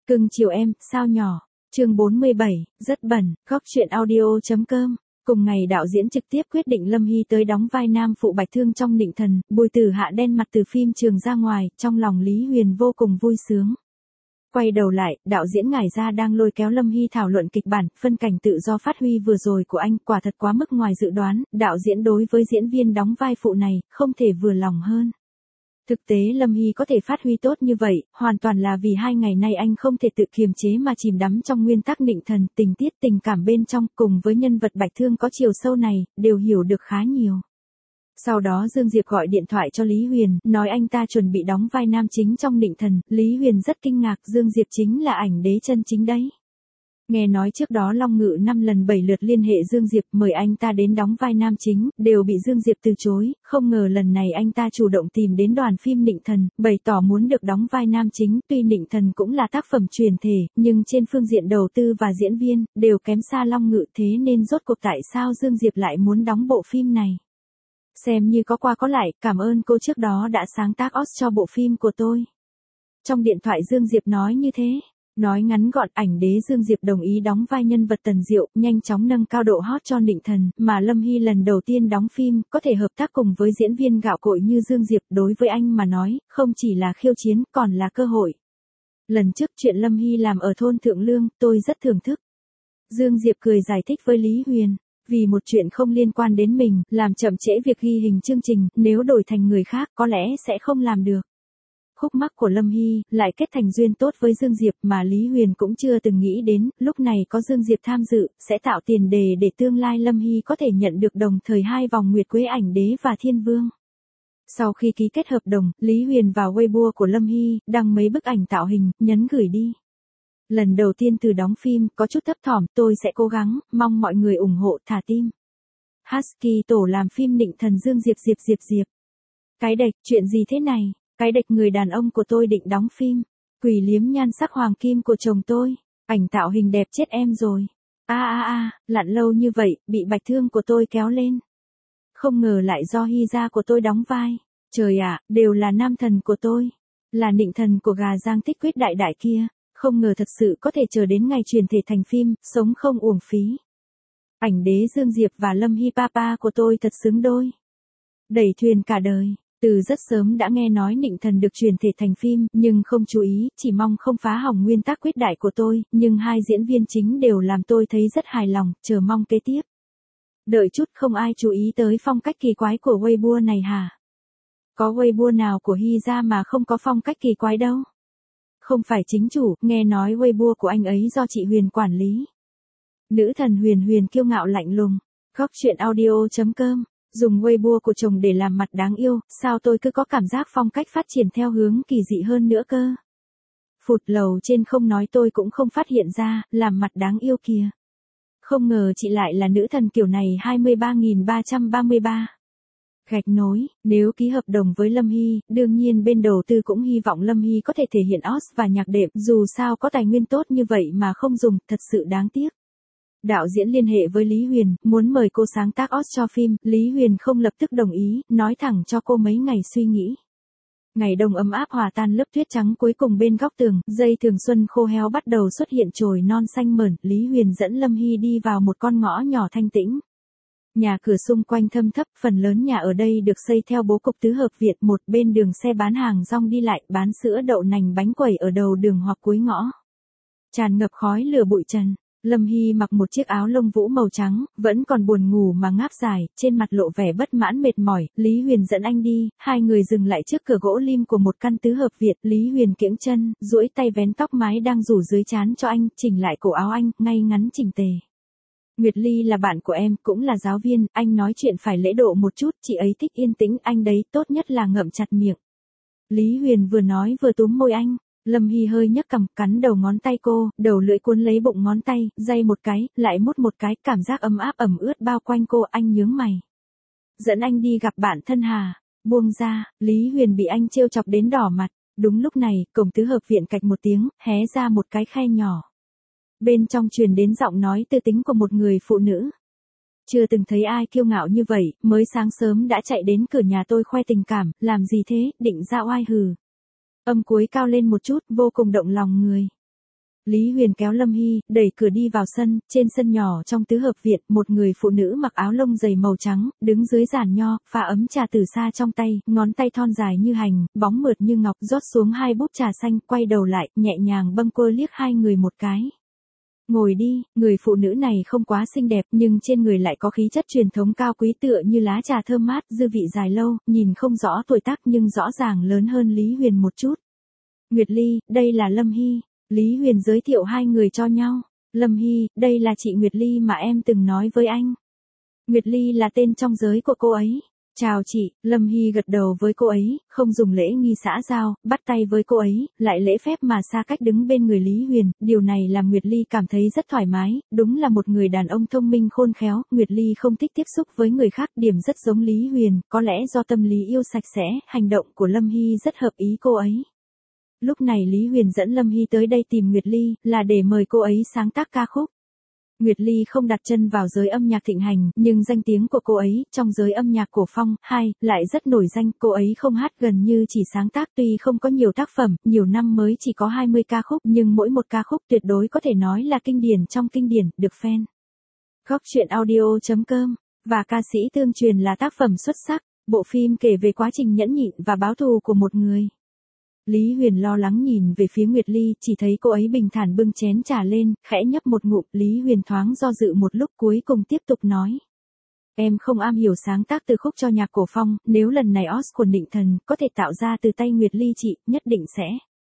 Cưng chiều em, sao nhỏ. Chương 47, rất bẩn, góc truyện audio.com. Cùng ngày đạo diễn trực tiếp quyết định Lâm Hy tới đóng vai nam phụ Bạch Thương trong Nịnh Thần, Bùi Tử Hạ đen mặt từ phim trường ra ngoài, trong lòng Lý Huyền vô cùng vui sướng. Quay đầu lại, đạo diễn Ngải Gia đang lôi kéo Lâm Hy thảo luận kịch bản, phân cảnh tự do phát huy vừa rồi của anh quả thật quá mức ngoài dự đoán, đạo diễn đối với diễn viên đóng vai phụ này, không thể vừa lòng hơn. Thực tế Lâm Hy có thể phát huy tốt như vậy, hoàn toàn là vì 2 ngày nay anh không thể tự kiềm chế mà chìm đắm trong nguyên tắc Nịnh Thần, tình tiết tình cảm bên trong cùng với nhân vật Bạch Thương có chiều sâu này, đều hiểu được khá nhiều. Sau đó Dương Diệp gọi điện thoại cho Lý Huyền, nói anh ta chuẩn bị đóng vai nam chính trong Nịnh Thần, Lý Huyền rất kinh ngạc, Dương Diệp chính là ảnh đế chân chính đấy. Nghe nói trước đó Long Ngự 5 lần 7 lượt liên hệ Dương Diệp mời anh ta đến đóng vai nam chính, đều bị Dương Diệp từ chối, không ngờ lần này anh ta chủ động tìm đến đoàn phim Nịnh Thần, bày tỏ muốn được đóng vai nam chính, tuy Nịnh Thần cũng là tác phẩm truyền thể, nhưng trên phương diện đầu tư và diễn viên, đều kém xa Long Ngự, thế nên rốt cuộc tại sao Dương Diệp lại muốn đóng bộ phim này. Xem như có qua có lại, cảm ơn cô trước đó đã sáng tác OST cho bộ phim của tôi. Trong điện thoại Dương Diệp nói như thế. Nói ngắn gọn, ảnh đế Dương Diệp đồng ý đóng vai nhân vật Tần Diệu, nhanh chóng nâng cao độ hot cho Nịnh Thần, mà Lâm Hy lần đầu tiên đóng phim, có thể hợp tác cùng với diễn viên gạo cội như Dương Diệp, đối với anh mà nói, không chỉ là khiêu chiến, còn là cơ hội. Lần trước chuyện Lâm Hy làm ở thôn Thượng Lương, tôi rất thưởng thức. Dương Diệp cười giải thích với Lý Huyền. Vì một chuyện không liên quan đến mình, làm chậm trễ việc ghi hình chương trình, nếu đổi thành người khác có lẽ sẽ không làm được. Khúc mắc của Lâm Hy lại kết thành duyên tốt với Dương Diệp mà Lý Huyền cũng chưa từng nghĩ đến, lúc này có Dương Diệp tham dự, sẽ tạo tiền đề để tương lai Lâm Hy có thể nhận được đồng thời 2 vòng Nguyệt Quế ảnh đế và Thiên Vương. Sau khi ký kết hợp đồng, Lý Huyền vào Weibo của Lâm Hy, đăng mấy bức ảnh tạo hình, nhấn gửi đi. Lần đầu tiên từ đóng phim, có chút thấp thỏm, tôi sẽ cố gắng, mong mọi người ủng hộ, thả tim. Husky tổ làm phim Nịnh Thần Dương Diệp. Cái đệch, chuyện gì thế này? Cái đệch người đàn ông của tôi định đóng phim. Quỷ liếm nhan sắc hoàng kim của chồng tôi. Ảnh tạo hình đẹp chết em rồi. Lặn lâu như vậy, bị Bạch Thương của tôi kéo lên. Không ngờ lại do Hy Gia của tôi đóng vai. Trời ạ, đều là nam thần của tôi. Là Nịnh Thần của gà Giang Tích Quyết đại đại kia. Không ngờ thật sự có thể chờ đến ngày truyền thể thành phim, sống không uổng phí. Ảnh đế Dương Diệp và Lâm Hy papa của tôi thật xứng đôi. Đẩy thuyền cả đời. Từ rất sớm đã nghe nói Nịnh Thần được truyền thể thành phim, nhưng không chú ý, chỉ mong không phá hỏng nguyên tắc quyết đại của tôi, nhưng 2 diễn viên chính đều làm tôi thấy rất hài lòng, chờ mong kế tiếp. Đợi chút, không ai chú ý tới phong cách kỳ quái của Weibo này hả? Có Weibo nào của Hy Gia mà không có phong cách kỳ quái đâu. Không phải chính chủ, nghe nói Weibo của anh ấy do chị Huyền quản lý. Nữ thần Huyền kiêu ngạo lạnh lùng. Góc truyện audio.com. Dùng Weibo của chồng để làm mặt đáng yêu, sao tôi cứ có cảm giác phong cách phát triển theo hướng kỳ dị hơn nữa cơ. Phụt, lầu trên không nói tôi cũng không phát hiện ra, làm mặt đáng yêu kìa. Không ngờ chị lại là nữ thần kiểu này 23.333. Gạch nối, nếu ký hợp đồng với Lâm Hy, đương nhiên bên đầu tư cũng hy vọng Lâm Hy có thể thể hiện OST và nhạc đệm, dù sao có tài nguyên tốt như vậy mà không dùng, thật sự đáng tiếc. Đạo diễn liên hệ với Lý Huyền, muốn mời cô sáng tác OST cho phim, Lý Huyền không lập tức đồng ý, nói thẳng cho cô mấy ngày suy nghĩ. Ngày đông ấm áp hòa tan lớp tuyết trắng cuối cùng bên góc tường, dây thường xuân khô héo bắt đầu xuất hiện chồi non xanh mởn, Lý Huyền dẫn Lâm Hy đi vào một con ngõ nhỏ thanh tĩnh. Nhà cửa xung quanh thâm thấp, phần lớn nhà ở đây được xây theo bố cục tứ hợp viện, một bên đường xe bán hàng rong đi lại, bán sữa đậu nành bánh quẩy ở đầu đường hoặc cuối ngõ. Tràn ngập khói lửa bụi trần. Lâm Hy mặc một chiếc áo lông vũ màu trắng, vẫn còn buồn ngủ mà ngáp dài, trên mặt lộ vẻ bất mãn mệt mỏi, Lý Huyền dẫn anh đi, 2 người dừng lại trước cửa gỗ lim của một căn tứ hợp viện, Lý Huyền kiễng chân, duỗi tay vén tóc mái đang rủ dưới trán cho anh, chỉnh lại cổ áo anh, ngay ngắn chỉnh tề. Nguyệt Ly là bạn của em, cũng là giáo viên, anh nói chuyện phải lễ độ một chút, chị ấy thích yên tĩnh, anh đấy, tốt nhất là ngậm chặt miệng. Lý Huyền vừa nói vừa túm môi anh. Lâm Hy hơi nhấc cằm, cắn đầu ngón tay cô, đầu lưỡi cuốn lấy bụng ngón tay, day một cái, lại mút một cái, cảm giác ấm áp ẩm ướt bao quanh cô, anh nhướng mày. Dẫn anh đi gặp bạn thân hà. Buông ra, Lý Huyền bị anh trêu chọc đến đỏ mặt. Đúng lúc này, cổng tứ hợp viện cạch một tiếng, hé ra một cái khe nhỏ. Bên trong truyền đến giọng nói tư tính của một người phụ nữ. Chưa từng thấy ai kiêu ngạo như vậy, mới sáng sớm đã chạy đến cửa nhà tôi khoe tình cảm, làm gì thế, định ra oai hừ. Âm cuối cao lên một chút, vô cùng động lòng người. Lý Huyền kéo Lâm Hy, đẩy cửa đi vào sân, trên sân nhỏ trong tứ hợp viện, một người phụ nữ mặc áo lông dày màu trắng, đứng dưới giàn nho, pha ấm trà từ xa trong tay, ngón tay thon dài như hành, bóng mượt như ngọc, rót xuống 2 búp trà xanh, quay đầu lại, nhẹ nhàng bâng quơ liếc 2 người một cái. Ngồi đi, người phụ nữ này không quá xinh đẹp nhưng trên người lại có khí chất truyền thống cao quý tựa như lá trà thơm mát, dư vị dài lâu, nhìn không rõ tuổi tác nhưng rõ ràng lớn hơn Lý Huyền một chút. Nguyệt Ly, đây là Lâm Hy. Lý Huyền giới thiệu 2 người cho nhau. Lâm Hy, đây là chị Nguyệt Ly mà em từng nói với anh. Nguyệt Ly là tên trong giới của cô ấy. Chào chị, Lâm Hy gật đầu với cô ấy, không dùng lễ nghi xã giao, bắt tay với cô ấy, lại lễ phép mà xa cách đứng bên người Lý Huyền, điều này làm Nguyệt Ly cảm thấy rất thoải mái, đúng là một người đàn ông thông minh khôn khéo, Nguyệt Ly không thích tiếp xúc với người khác, điểm rất giống Lý Huyền, có lẽ do tâm lý yêu sạch sẽ, hành động của Lâm Hy rất hợp ý cô ấy. Lúc này Lý Huyền dẫn Lâm Hy tới đây tìm Nguyệt Ly, là để mời cô ấy sáng tác ca khúc. Nguyệt Ly không đặt chân vào giới âm nhạc thịnh hành, nhưng danh tiếng của cô ấy, trong giới âm nhạc cổ phong, lại rất nổi danh, cô ấy không hát gần như chỉ sáng tác tuy không có nhiều tác phẩm, nhiều năm mới chỉ có 20 ca khúc, nhưng mỗi một ca khúc tuyệt đối có thể nói là kinh điển trong kinh điển, được fan. Góc truyện audio.com, và ca sĩ Tương Truyền là tác phẩm xuất sắc, bộ phim kể về quá trình nhẫn nhịn và báo thù của một người. Lý Huyền lo lắng nhìn về phía Nguyệt Ly, chỉ thấy cô ấy bình thản bưng chén trà lên, khẽ nhấp một ngụm, Lý Huyền thoáng do dự một lúc cuối cùng tiếp tục nói. Em không am hiểu sáng tác từ khúc cho nhạc cổ phong, nếu lần này Oscar Định Thần có thể tạo ra từ tay Nguyệt Ly chị, nhất định sẽ.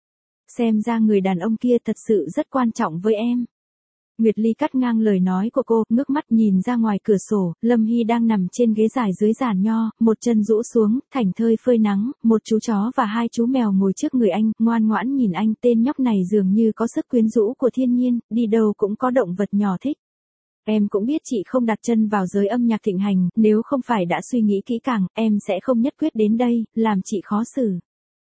Xem ra người đàn ông kia thật sự rất quan trọng với em. Nguyệt Ly cắt ngang lời nói của cô, ngước mắt nhìn ra ngoài cửa sổ, Lâm Hy đang nằm trên ghế dài dưới giàn nho, một chân rũ xuống, thảnh thơi phơi nắng, một chú chó và 2 chú mèo ngồi trước người anh, ngoan ngoãn nhìn anh, tên nhóc này dường như có sức quyến rũ của thiên nhiên, đi đâu cũng có động vật nhỏ thích. Em cũng biết chị không đặt chân vào giới âm nhạc thịnh hành, nếu không phải đã suy nghĩ kỹ càng, em sẽ không nhất quyết đến đây, làm chị khó xử.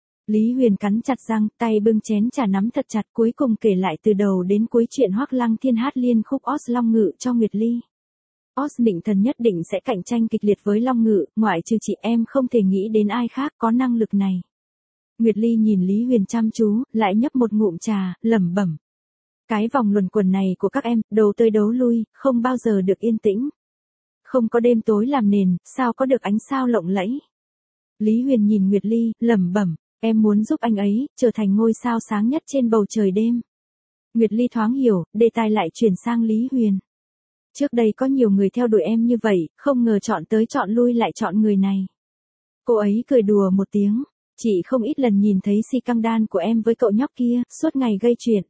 Lý Huyền cắn chặt răng, tay bưng chén trà nắm thật chặt, cuối cùng kể lại từ đầu đến cuối chuyện Hoắc Lăng Thiên hát liên khúc Os Long Ngự cho Nguyệt Ly. Os Định Thần nhất định sẽ cạnh tranh kịch liệt với Long Ngự, ngoại trừ chị em không thể nghĩ đến ai khác có năng lực này. Nguyệt Ly nhìn Lý Huyền chăm chú, lại nhấp một ngụm trà, lẩm bẩm. Cái vòng luẩn quẩn này của các em, đấu tới đấu lui, không bao giờ được yên tĩnh. Không có đêm tối làm nền, sao có được ánh sao lộng lẫy. Lý Huyền nhìn Nguyệt Ly, lẩm bẩm. Em muốn giúp anh ấy, trở thành ngôi sao sáng nhất trên bầu trời đêm. Nguyệt Ly thoáng hiểu, đề tài lại chuyển sang Lý Huyền. Trước đây có nhiều người theo đuổi em như vậy, không ngờ chọn tới chọn lui lại chọn người này. Cô ấy cười đùa một tiếng. Chị không ít lần nhìn thấy si căng đan của em với cậu nhóc kia, suốt ngày gây chuyện.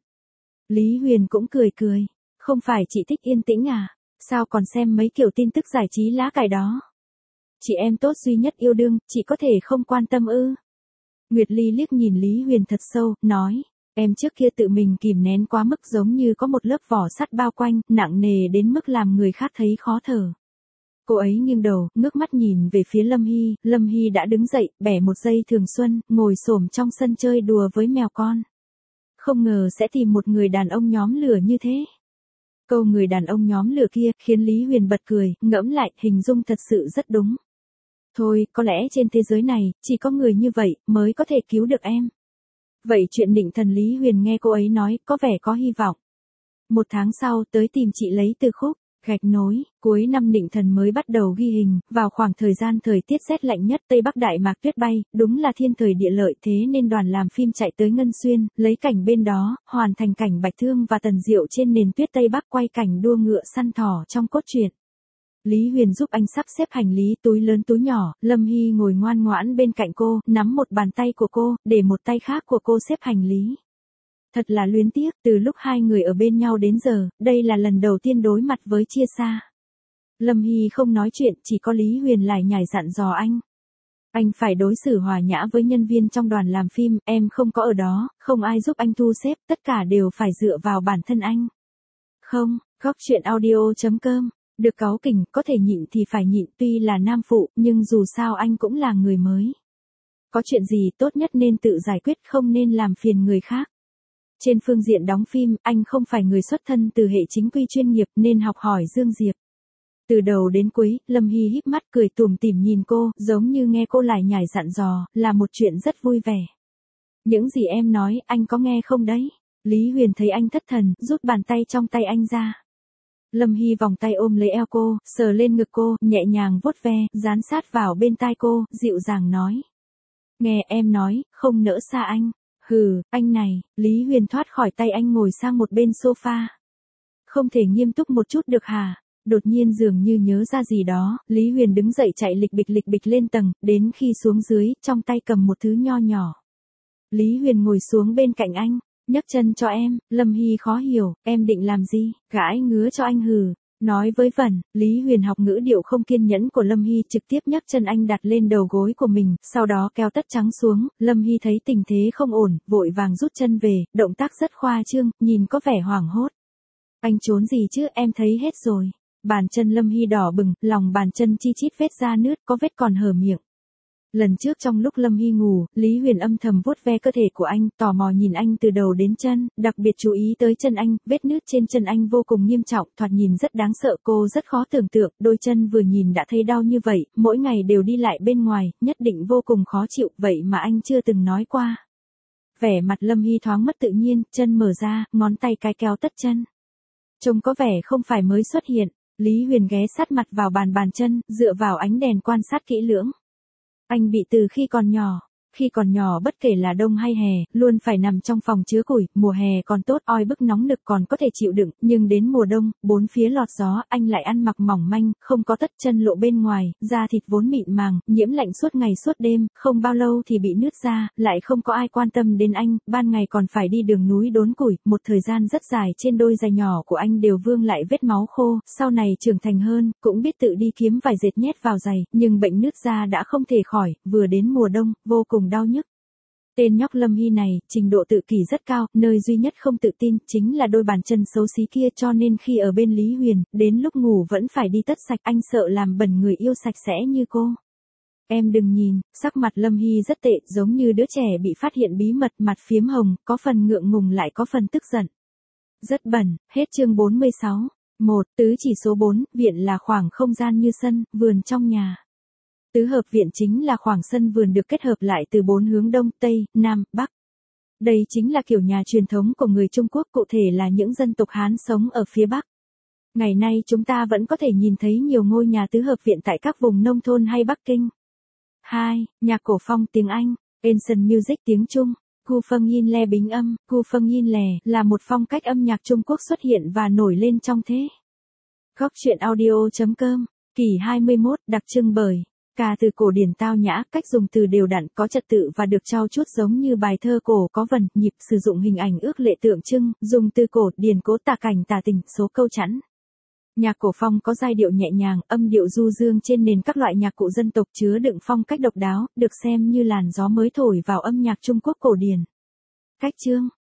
Lý Huyền cũng cười cười. Không phải chị thích yên tĩnh à? Sao còn xem mấy kiểu tin tức giải trí lá cải đó? Chị em tốt duy nhất yêu đương, chị có thể không quan tâm ư? Nguyệt Ly liếc nhìn Lý Huyền thật sâu, nói, em trước kia tự mình kìm nén quá mức giống như có một lớp vỏ sắt bao quanh, nặng nề đến mức làm người khác thấy khó thở. Cô ấy nghiêng đầu, ngước mắt nhìn về phía Lâm Hy đã đứng dậy, bẻ một dây thường xuân, ngồi xổm trong sân chơi đùa với mèo con. Không ngờ sẽ tìm một người đàn ông nhóm lửa như thế. Câu người đàn ông nhóm lửa kia khiến Lý Huyền bật cười, ngẫm lại, hình dung thật sự rất đúng. Thôi, có lẽ trên thế giới này, chỉ có người như vậy, mới có thể cứu được em. Vậy chuyện Định Thần Lý Huyền nghe cô ấy nói, có vẻ có hy vọng. 1 tháng sau, tới tìm chị lấy từ khúc, gạch nối, cuối năm Định Thần mới bắt đầu ghi hình, vào khoảng thời gian thời tiết rét lạnh nhất Tây Bắc Đại Mạc tuyết bay, đúng là thiên thời địa lợi thế nên đoàn làm phim chạy tới Ngân Xuyên, lấy cảnh bên đó, hoàn thành cảnh Bạch Thương và Tần Diệu trên nền tuyết Tây Bắc quay cảnh đua ngựa săn thỏ trong cốt truyện. Lý Huyền giúp anh sắp xếp hành lý túi lớn túi nhỏ, Lâm Hy ngồi ngoan ngoãn bên cạnh cô, nắm một bàn tay của cô, để một tay khác của cô xếp hành lý. Thật là luyến tiếc, từ lúc 2 người ở bên nhau đến giờ, đây là lần đầu tiên đối mặt với chia xa. Lâm Hy không nói chuyện, chỉ có Lý Huyền lải nhải dặn dò anh. Anh phải đối xử hòa nhã với nhân viên trong đoàn làm phim, em không có ở đó, không ai giúp anh thu xếp, tất cả đều phải dựa vào bản thân anh. Không, góc truyện audio.com. Được cáu kỉnh, có thể nhịn thì phải nhịn, tuy là nam phụ, nhưng dù sao anh cũng là người mới. Có chuyện gì tốt nhất nên tự giải quyết, không nên làm phiền người khác. Trên phương diện đóng phim, anh không phải người xuất thân từ hệ chính quy chuyên nghiệp nên học hỏi Dương Diệp. Từ đầu đến cuối, Lâm Hy híp mắt cười tủm tỉm nhìn cô, giống như nghe cô lải nhải dặn dò, là một chuyện rất vui vẻ. Những gì em nói, anh có nghe không đấy? Lý Huyền thấy anh thất thần, rút bàn tay trong tay anh ra. Lâm Hy vòng tay ôm lấy eo cô, sờ lên ngực cô, nhẹ nhàng vuốt ve, dán sát vào bên tai cô, dịu dàng nói. Nghe em nói, không nỡ xa anh. Hừ, anh này, Lý Huyền thoát khỏi tay anh ngồi sang một bên sofa. Không thể nghiêm túc một chút được hả? Đột nhiên dường như nhớ ra gì đó, Lý Huyền đứng dậy chạy lịch bịch lên tầng, đến khi xuống dưới, trong tay cầm một thứ nho nhỏ. Lý Huyền ngồi xuống bên cạnh anh, nhấc chân cho em. Lâm Hy khó hiểu, em định làm gì, gãi ngứa cho anh hừ. Nói với vẩn, Lý Huyền học ngữ điệu không kiên nhẫn của Lâm Hy, trực tiếp nhấc chân anh đặt lên đầu gối của mình, sau đó kéo tất trắng xuống. Lâm Hy thấy tình thế không ổn, vội vàng rút chân về, động tác rất khoa trương, nhìn có vẻ hoảng hốt. Anh trốn gì chứ, em thấy hết rồi. Bàn chân Lâm Hy đỏ bừng, lòng bàn chân chi chít vết da nứt, có vết còn hở miệng. Lần trước trong lúc Lâm Hy ngủ, Lý Huyền âm thầm vuốt ve cơ thể của anh, tò mò nhìn anh từ đầu đến chân, đặc biệt chú ý tới chân anh, vết nứt trên chân anh vô cùng nghiêm trọng, thoạt nhìn rất đáng sợ. Cô rất khó tưởng tượng, đôi chân vừa nhìn đã thấy đau như vậy, mỗi ngày đều đi lại bên ngoài, nhất định vô cùng khó chịu, vậy mà anh chưa từng nói qua. Vẻ mặt Lâm Hy thoáng mất tự nhiên, chân mở ra, ngón tay cái kéo tất chân. Trông có vẻ không phải mới xuất hiện. Lý Huyền ghé sát mặt vào bàn chân, dựa vào ánh đèn quan sát kỹ lưỡng. Anh bị từ khi còn nhỏ. Khi còn nhỏ bất kể là đông hay hè, luôn phải nằm trong phòng chứa củi, mùa hè còn tốt, oi bức nóng nực còn có thể chịu đựng, nhưng đến mùa đông, bốn phía lọt gió, anh lại ăn mặc mỏng manh, không có tất chân lộ bên ngoài, da thịt vốn mịn màng, nhiễm lạnh suốt ngày suốt đêm, không bao lâu thì bị nứt da, lại không có ai quan tâm đến anh, ban ngày còn phải đi đường núi đốn củi, một thời gian rất dài trên đôi giày nhỏ của anh đều vương lại vết máu khô, sau này trưởng thành hơn, cũng biết tự đi kiếm vài dệt nhét vào giày, nhưng bệnh nứt da đã không thể khỏi, vừa đến mùa đông, vô cùng đau nhức. Tên nhóc Lâm Hy này, trình độ tự kỷ rất cao, nơi duy nhất không tự tin, chính là đôi bàn chân xấu xí kia, cho nên khi ở bên Lý Huyền, đến lúc ngủ vẫn phải đi tất sạch, anh sợ làm bẩn người yêu sạch sẽ như cô. Em đừng nhìn, sắc mặt Lâm Hy rất tệ, giống như đứa trẻ bị phát hiện bí mật, mặt phiếm hồng, có phần ngượng ngùng lại có phần tức giận. Rất bẩn, hết chương 46. 1. Tứ chỉ số 4, viện là khoảng không gian như sân, vườn trong nhà. Tứ hợp viện chính là khoảng sân vườn được kết hợp lại từ 4 hướng đông, tây, nam, bắc. Đây chính là kiểu nhà truyền thống của người Trung Quốc, cụ thể là những dân tộc Hán sống ở phía Bắc. Ngày nay chúng ta vẫn có thể nhìn thấy nhiều ngôi nhà tứ hợp viện tại các vùng nông thôn hay Bắc Kinh. 2. Nhạc cổ phong tiếng Anh, Ancient Music tiếng Trung. Gu Feng Yin Le bính âm, Gu Feng Yin Le là một phong cách âm nhạc Trung Quốc xuất hiện và nổi lên trong thế. Góc truyện audio.com, kỳ 21, đặc trưng bởi ca từ cổ điển tao nhã, cách dùng từ đều đặn, có trật tự và được trau chuốt giống như bài thơ cổ, có vần, nhịp, sử dụng hình ảnh ước lệ tượng trưng, dùng từ cổ, điển cố, tả cảnh, tả tình, số câu chẵn. Nhạc cổ phong có giai điệu nhẹ nhàng, âm điệu du dương trên nền các loại nhạc cụ dân tộc, chứa đựng phong cách độc đáo, được xem như làn gió mới thổi vào âm nhạc Trung Quốc cổ điển. Cách chương